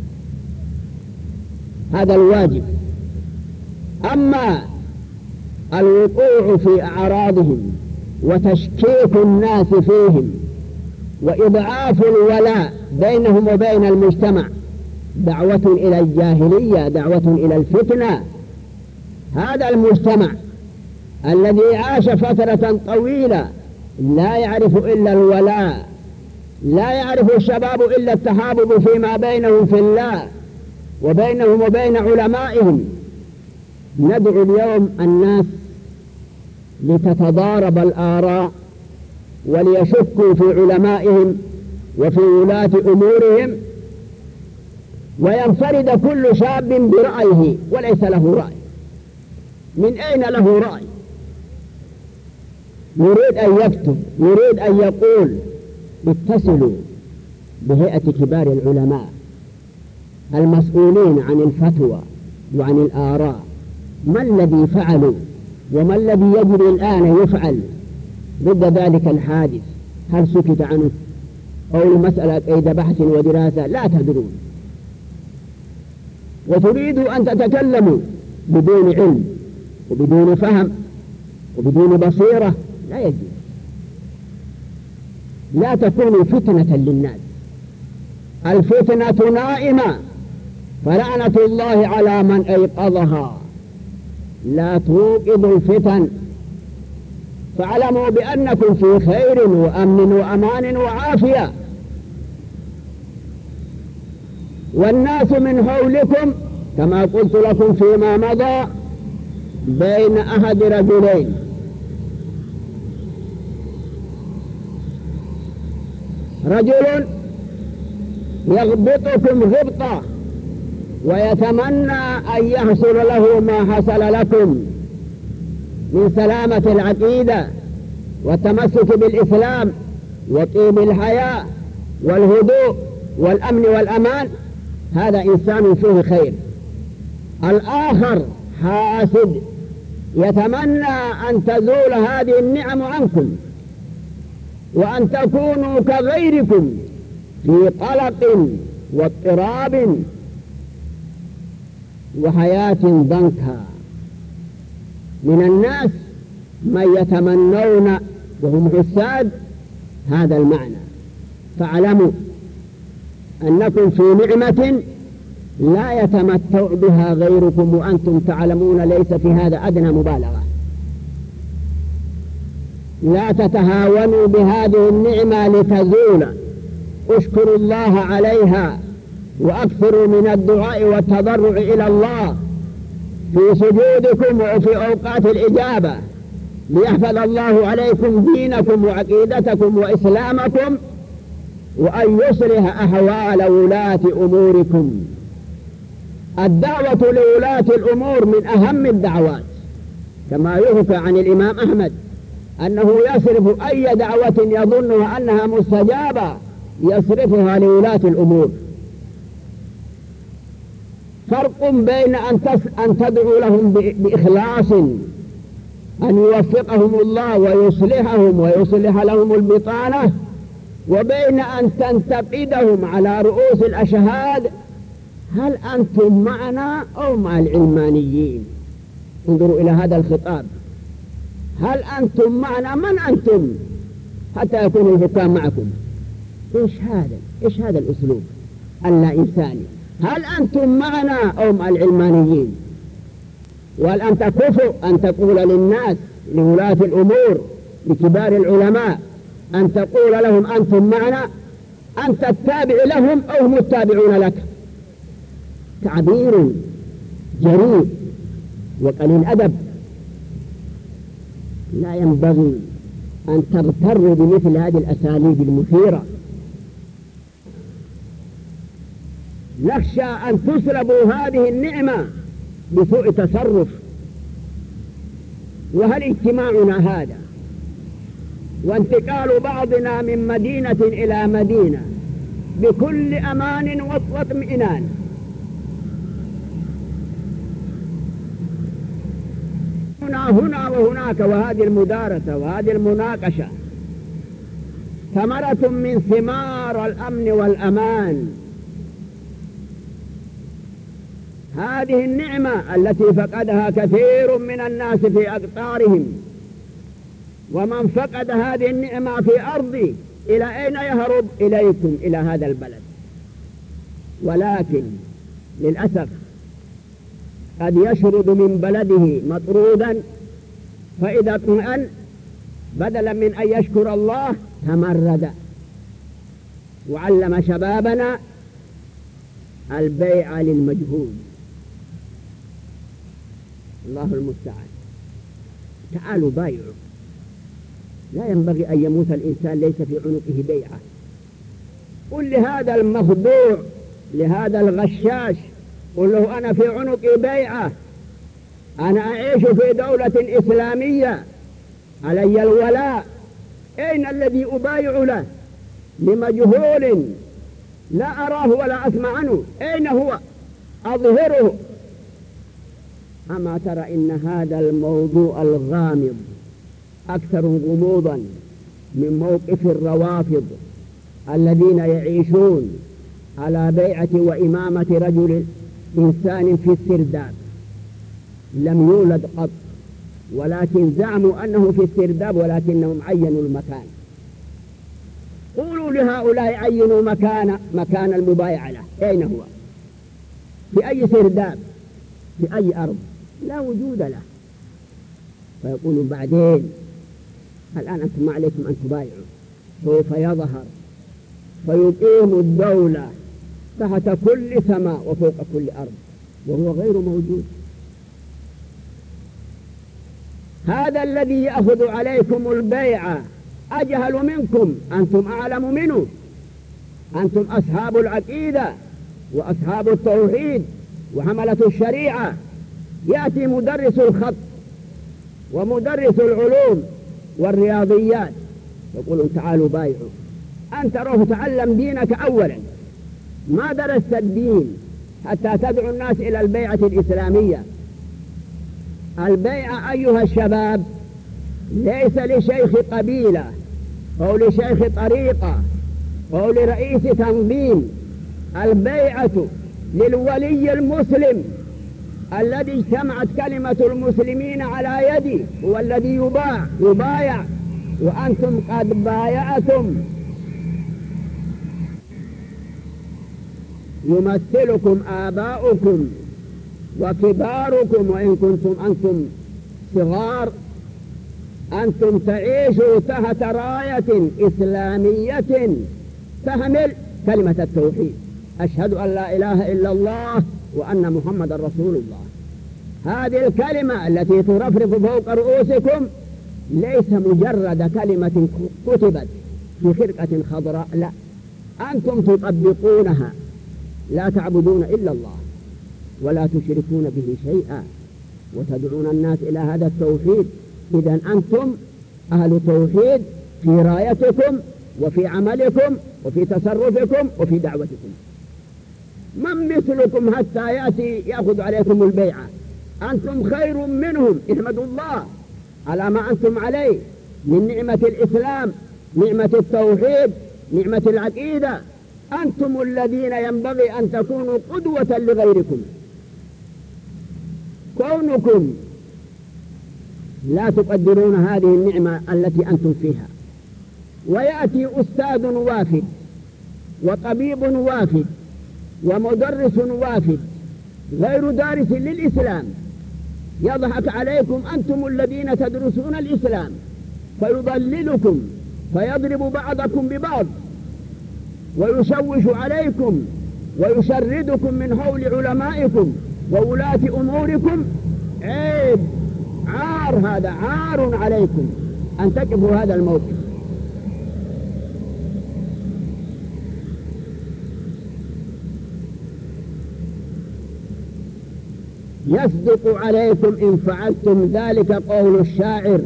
هذا الواجب. أما الوقوع في أعراضهم وتشكيك الناس فيهم وإضعاف الولاء بينهم وبين المجتمع دعوة إلى الجاهلية، دعوة إلى الفتنة. هذا المجتمع الذي عاش فترة طويلة لا يعرف إلا الولاء، لا يعرف الشباب إلا التحابب فيما بينهم في الله وبينهم وبين علمائهم. ندعو اليوم الناس لتتضارب الآراء وليشكوا في علمائهم وفي ولاة أمورهم، وينفرد كل شاب برأيه وليس له رأي. من أين له رأي؟ يريد أن يكتب، يريد أن يقول. اتصلوا بهيئة كبار العلماء المسؤولين عن الفتوى وعن الآراء، ما الذي فعلوا وما الذي يجري الآن يفعل ضد ذلك الحادث؟ هل سكت عنه أو المسألة قيد بحث ودراسة؟ لا تدرون، وتريدوا أن تتكلموا بدون علم وبدون فهم وبدون بصيرة، لا يجوز. لا تكونوا فتنة للناس، الفتنة نائمة، فلعنة الله على من أيقظها. لا توقظوا الفتن، فاعلموا بأنكم في خير وأمن وأمان وعافية، والناس من حولكم كما قلت لكم فيما مضى بين أحد رجلين، رجل يغبطكم غبطة ويتمنى أن يحصل له ما حصل لكم من سلامة العقيدة والتمسك بالإسلام وطيب الحياة والهدوء والأمن والأمان، هذا إنسان فيه خير. الآخر حاسد يتمنى أن تزول هذه النعم عنكم وأن تكونوا كغيركم في قلق واضطراب وحياة ضنكا. من الناس من يتمنون وهم حساد هذا المعنى، فاعلموا أنكم في نعمة لا يتمتع بها غيركم وأنتم تعلمون، ليس في هذا أدنى مبالغة. لا تتهاونوا بهذه النعمة لتزول، اشكروا الله عليها وأكثروا من الدعاء والتضرع إلى الله في سجودكم وفي أوقات الإجابة ليحفظ الله عليكم دينكم وعقيدتكم وإسلامكم، وأن يصلح أحوال ولاة أموركم. الدعوة لولاة الأمور من أهم الدعوات، كما يحكى عن الإمام أحمد أنه يصرف أي دعوة يظنها أنها مستجابة يصرفها لولاة الأمور. فرق بين أن, أن تدعو لهم بإخلاص أن يوفقهم الله ويصلحهم ويصلح لهم البطانة، وبين أن تنتقدهم على رؤوس الأشهاد: هل أنتم معنا أو مع العلمانيين؟ انظروا إلى هذا الخطاب، هل أنتم معنا؟ من أنتم حتى يكون الحكام معكم؟ إيش هذا؟ إيش هذا الأسلوب اللا إنساني؟ هل أنتم معنا أو مع العلمانيين؟ وهل أنت كفؤ أن تقول للناس لولاة الأمور لكبار العلماء أن تقول لهم أنتم معنا، أنت التابع لهم أو هم التابعون لك. تعبير جريء وقليل أدب، لا ينبغي أن تغتر بمثل هذه الأساليب المثيرة. نخشى أن تسلبوا هذه النعمة بسوء تصرف. وهل اجتماعنا هذا وانتقال بعضنا من مدينة إلى مدينة بكل أمان واطمئنان هنا هنا وهناك، وهذه المدارسة وهذه المناقشة ثمرة من ثمار الأمن والأمان. هذه النعمة التي فقدها كثير من الناس في أقطارهم، ومن فقد هذه النعمة في أرضي إلى أين يهرب؟ إليكم إلى هذا البلد. ولكن للأسف قد يشرد من بلده مطرودا، فإذا اطمئن بدلا من أن يشكر الله تمرد، وعلم شبابنا البيع للمجهول. الله المستعان. تعالوا بايعوا. لا ينبغي أن يموت الإنسان ليس في عنقه بيعة. قل لهذا المخدوع، لهذا الغشاش، قل له أنا في عنقي بيعة، أنا أعيش في دولة إسلامية، علي الولاء. أين الذي أبايع له؟ لمجهول لا أراه ولا أسمع عنه. أين هو؟ أظهره. أما ترى إن هذا الموضوع الغامض أكثر غموضا من موقف الروافض الذين يعيشون على بيعة وإمامة رجل إنسان في السرداب لم يولد قط، ولكن زعموا أنه في السرداب ولكنهم عينوا المكان. قولوا لهؤلاء عينوا مكان مكان المبايعة له، أين هو؟ في أي سرداب؟ في أي أرض؟ لا وجود له. فيقولوا بعدين، الآن أنتم ما عليكم أن تبايعوا، سوف يظهر فيقيم الدولة تحت كل سماء وفوق كل أرض، وهو غير موجود. هذا الذي يأخذ عليكم البيعة أجهل منكم، أنتم أعلم منه. أنتم أصحاب العقيدة وأصحاب التوحيد وحملة الشريعة. يأتي مدرس الخط ومدرس العلوم والرياضيات يقولون تعالوا بايعوا. أنت روح تعلم دينك أولا، ما درست الدين حتى تدعو الناس إلى البيعة الإسلامية. البيعة أيها الشباب ليس لشيخ قبيلة أو لشيخ طريقة أو لرئيس تنظيم. البيعة للولي المسلم الذي اجتمعت كلمة المسلمين على يدي، هو الذي يباع يبايع، وأنتم قد بايعتم. يمثلكم آباؤكم وكباركم، وإن كنتم أنتم صغار. أنتم تعيشوا تحت راية إسلامية تحمل كلمة التوحيد، أشهد أن لا إله إلا الله وأن محمد رسول الله. هذه الكلمة التي ترفرف فوق رؤوسكم ليس مجرد كلمة كتبت في خرقة خضراء، لا، أنتم تطبقونها. لا تعبدون إلا الله ولا تشركون به شيئا وتدعون الناس إلى هذا التوحيد. إذن أنتم أهل توحيد في رايتكم وفي عملكم وفي تصرفكم وفي دعوتكم. من مثلكم حتى يأتي يأخذ عليكم البيعة؟ أنتم خير منهم. احمدوا الله على ما أنتم عليه من نعمة الإسلام، نعمة التوحيد، نعمة العقيدة. أنتم الذين ينبغي أن تكونوا قدوة لغيركم. كونكم لا تقدرون هذه النعمة التي أنتم فيها، ويأتي أستاذ وافد وطبيب وافد ومدرس وافد غير دارس للإسلام يضحك عليكم أنتم الذين تدرسون الإسلام، فيضللكم فيضرب بعضكم ببعض ويشوش عليكم ويشردكم من حول علمائكم وولاة أموركم، عيب، عار، هذا عار عليكم أن تقفوا هذا الموقف. يصدق عليكم إن فعلتم ذلك قول الشاعر: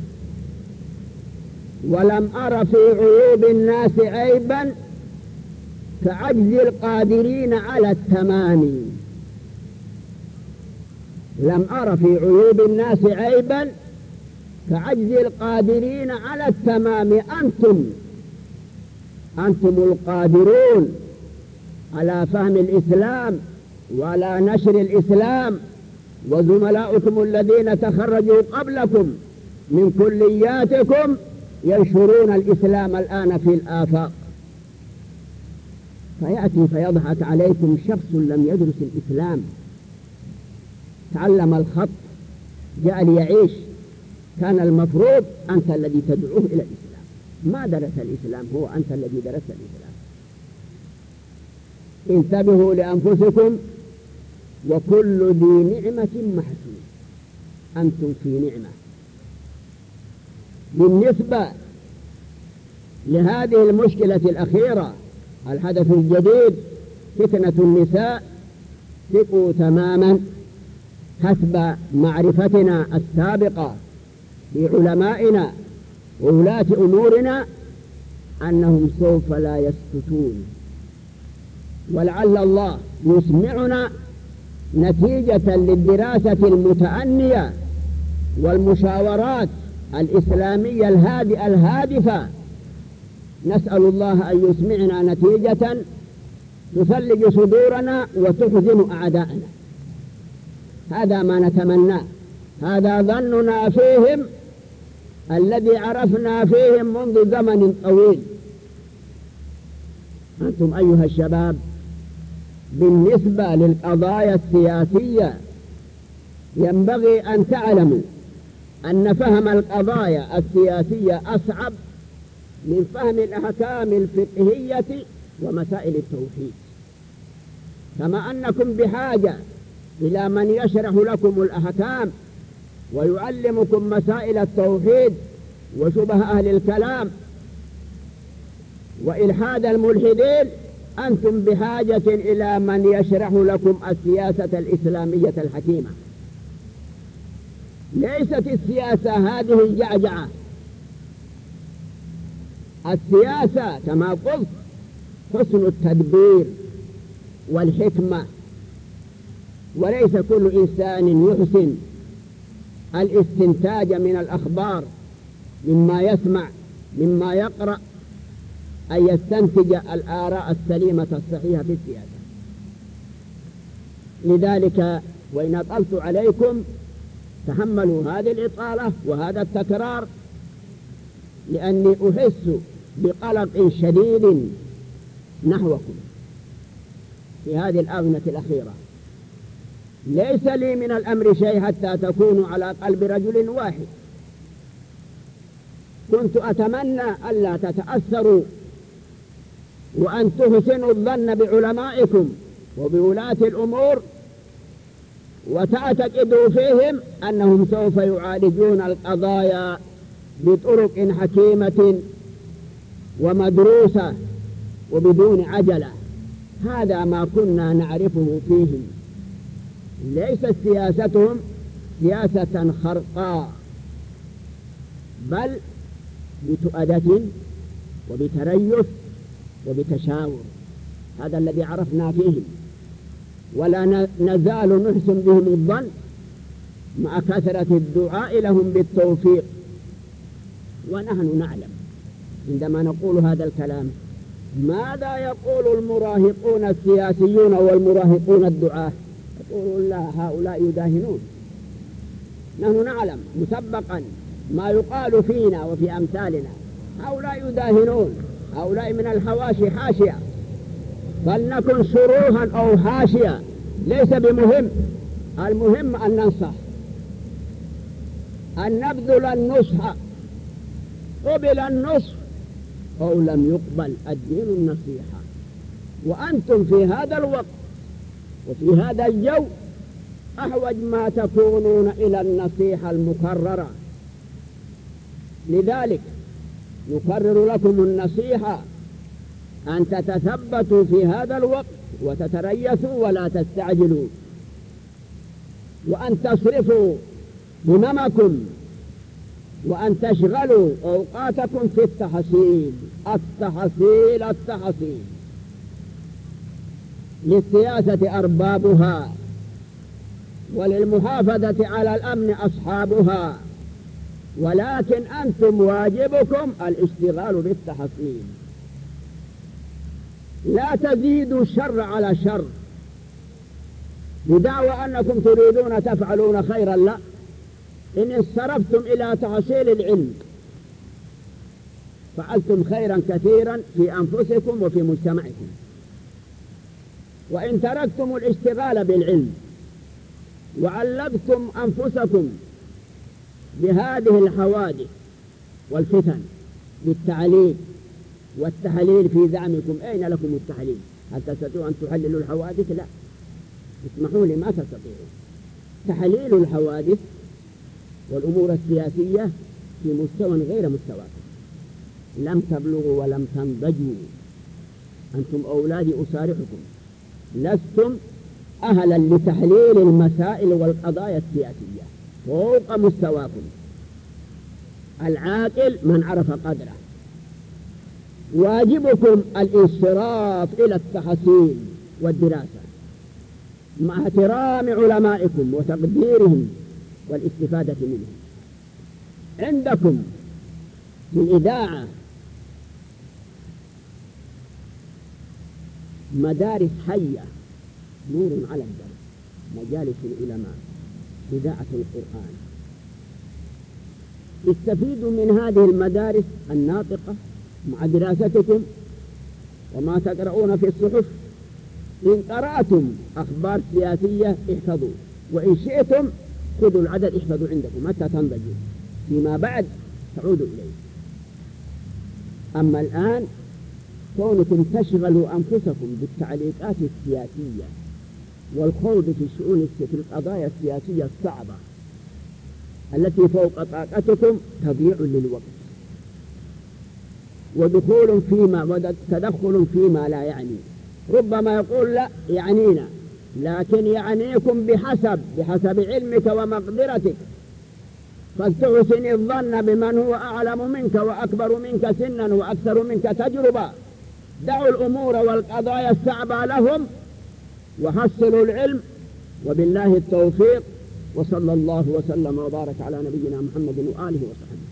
ولم أر في عيوب الناس عيبا كعجز القادرين على التمام. لم أر في عيوب الناس عيبا كعجز القادرين على التمام. أنتم أنتم القادرون على فهم الإسلام وعلى نشر الإسلام، وزملاؤكم الذين تخرجوا قبلكم من كلياتكم ينشرون الإسلام الآن في الآفاق. فيأتي فيضحك عليكم شخص لم يدرس الإسلام، تعلم الخط، جاء ليعيش، كان المفروض أنت الذي تدعوه إلى الإسلام، ما درس الإسلام، هو أنت الذي درس الإسلام. انتبهوا لأنفسكم، وكل ذي نعمة محسود. أنتم في نعمة. بالنسبة لهذه المشكلة الأخيرة، الحدث الجديد، فتنة النساء، ثقوا تماما حسب معرفتنا السابقة بعلمائنا وولاة أمورنا أنهم سوف لا يسكتون، ولعل الله يسمعنا نتيجة للدراسة المتأنية والمشاورات الإسلامية الهادئة الهادفة. نسأل الله أن يسمعنا نتيجة تثلج صدورنا وتحزن أعداءنا. هذا ما نتمناه، هذا ظننا فيهم الذي عرفنا فيهم منذ زمن طويل. أنتم أيها الشباب، بالنسبة للقضايا السياسية ينبغي أن تعلموا أن فهم القضايا السياسية أصعب من فهم الأحكام الفقهية ومسائل التوحيد، كما أنكم بحاجة إلى من يشرح لكم الأحكام ويعلمكم مسائل التوحيد وشبه أهل الكلام وإلحاد الملحدين. أنتم بحاجة إلى من يشرح لكم السياسة الإسلامية الحكيمة. ليست السياسة هذه الجعجعة، السياسة كما قلت حسن التدبير والحكمة، وليس كل إنسان يحسن الاستنتاج من الأخبار مما يسمع مما يقرأ أن يستنتج الآراء السليمة الصحيحة في السياسة. لذلك وإن أطلت عليكم تحملوا هذه الإطالة وهذا التكرار، لأني أحس بقلق شديد نحوكم في هذه الآونة الأخيرة. ليس لي من الأمر شيء حتى تكونوا على قلب رجل واحد. كنت أتمنى ألا تتأثروا وأن تحسنوا الظن بعلمائكم وبولاة الأمور وتعتقدوا فيهم أنهم سوف يعالجون القضايا بطرق حكيمة ومدروسة وبدون عجلة. هذا ما كنا نعرفه فيهم. ليست سياستهم سياسة خرقاء، بل بتؤدة وبتريث وبتشاور. هذا الذي عرفنا فيهم، ولا نزال نحسن بهم الظن مع كثرة الدعاء لهم بالتوفيق. ونحن نعلم عندما نقول هذا الكلام ماذا يقول المراهقون السياسيون والمراهقون الدعاة؟ يقولون لا، هؤلاء يداهنون. نحن نعلم مسبقا ما يقال فينا وفي أمثالنا، هؤلاء يداهنون، هؤلاء من الحواشي حاشية. فلنكن شروها أو حاشية ليس بمهم، المهم أن ننصح، أن نبذل النصح. قبل النصح أو لم يقبل الدين النصيحة. وأنتم في هذا الوقت وفي هذا الجو أحوج ما تكونون إلى النصيحة المكررة. لذلك نكرر لكم النصيحة أن تتثبتوا في هذا الوقت وتتريثوا ولا تستعجلوا، وأن تصرفوا هممكم وأن تشغلوا أوقاتكم في التحصيل التحصيل التحصيل للسياسة أربابها، وللمحافظة على الأمن أصحابها، ولكن أنتم واجبكم الاشتغال بالتحصيل. لا تزيدوا الشر على شر بدعوى أنكم تريدون تفعلون خيرا، لا، إن انصرفتم إلى تحصيل العلم فعلتم خيرا كثيرا في أنفسكم وفي مجتمعكم. وإن تركتم الاشتغال بالعلم وعلقتم أنفسكم بهذه الحوادث والفتن بالتعليل والتحليل في زعمكم، أين لكم التحليل؟ هل تستطيعوا أن تحللوا الحوادث؟ لا، اسمحوا لي، ما تستطيعوا. تحليل الحوادث والأمور السياسية في مستوى غير مستواكم، لم تبلغوا ولم تنضجوا. أنتم أولاد أسارحكم، لستم أهلا لتحليل المسائل والقضايا السياسية فوق مستواكم. العاقل من عرف قدره. واجبكم الانصراف إلى التحصيل والدراسة مع احترام علمائكم وتقديرهم والاستفادة منهم. عندكم في الإذاعة مدارس حية نور على الدرب، مجالس العلماء، إذاعة القرآن. استفيدوا من هذه المدارس الناطقة مع دراستكم وما تقرؤون في الصحف. إن قرأتم أخبار سياسية احفظوا، وإن شئتم خذوا العدد احفظوا عندكم حتى تنضجوا، فيما بعد تعودوا إليه. أما الآن كونكم تشغلوا أنفسكم بالتعليقات السياسية والخوض في الشؤون في القضايا السياسية الصعبة التي فوق طاقتكم تضيع للوقت، ودخول فيما وتدخل فيما لا يعني. ربما يقول لا يعنينا، لكن يعنيكم بحسب بحسب علمك ومقدرتك، فلتحسن الظن بمن هو أعلم منك وأكبر منك سنا وأكثر منك تجربة. دعوا الأمور والقضايا الصعبة لهم وحصلوا العلم، وبالله التوفيق، وصلى الله وسلم وبارك على نبينا محمد وآله وصحبه.